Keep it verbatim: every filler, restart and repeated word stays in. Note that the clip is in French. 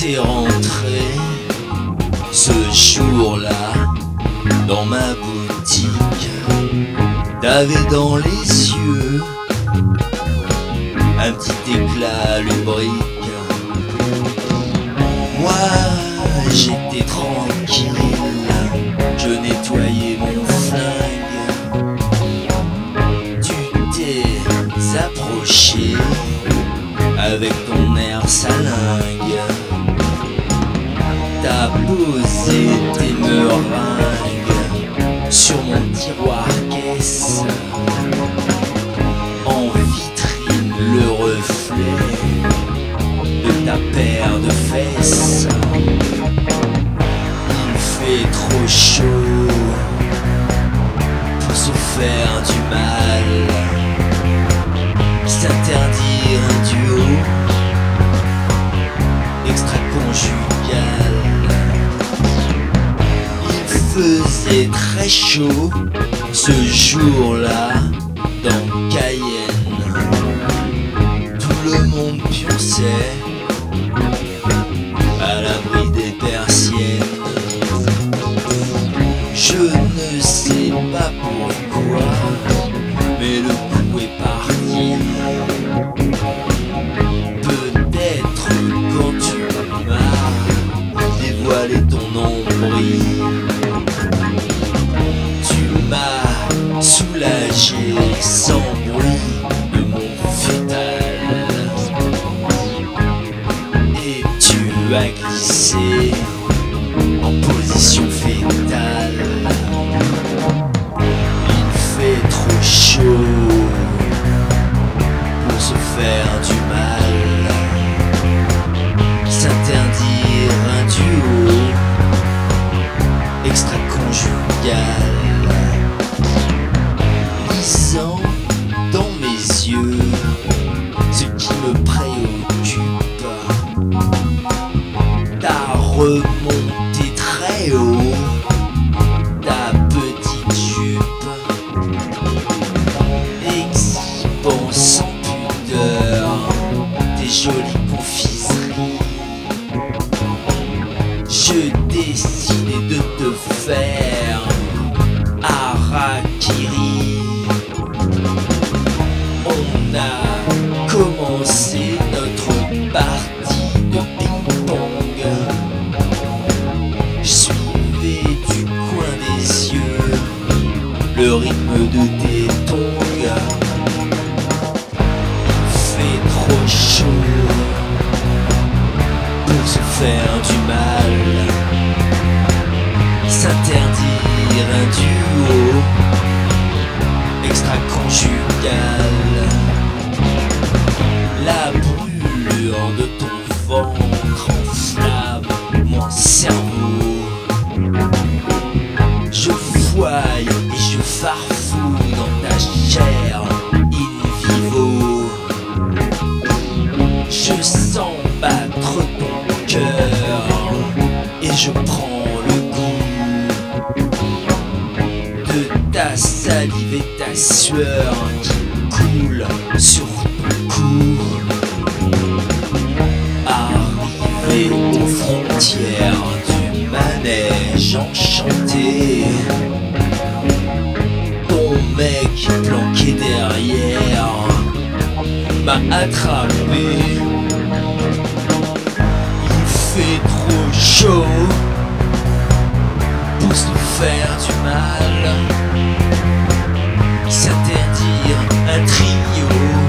t'es rentré ce jour-là dans ma boutique. T'avais dans les yeux un petit éclat lubrique. Moi j'étais tranquille, je nettoyais mon flingue. Tu t'es approché avec ton air salingue. T'as posé tes meringues sur mon tiroir caisse. En vitrine le reflet de ta paire de fesses. Il fait trop chaud pour se faire du mal. S'interdire un duo extra-conjugal. Il faisait très chaud ce jour-là dans Cayenne. Tout le monde pionçait à l'abri des persiennes. Je ne sais pas pourquoi, mais le coup est parti. Peut-être quand tu m'as dévoilé ton nombril, tu m'as soulagé sans bruit de mon fétal. Et tu as glissé en position fétale. Il fait trop chaud pour se faire du mal. S'interdire un duo extra-conjugal. Lisant dans mes yeux ce qui me préoccupe, t'as remonté très haut ta petite jupe, exhibant sans pudeur tes jolies confiseries. Je décidais de te faire harakiri. On a commencé notre partie de ping-pong. Je suivais du coin des yeux le rythme de tes tongs. Il fait trop chaud pour se faire du mal. S'interdire un duo extra-conjugal. La brûlure de ton ventre enflamme mon cerveau. Je voile et je farfouille dans ta chair in vivo. Je sens battre ton cœur et je prends le goût de ta salive et ta sueur qui coule sur ton cou. Arrivé aux frontières du manège enchanté, ton mec planqué derrière m'a attrapé. Il fait trop chaud pour se faire du mal. S'interdire un trio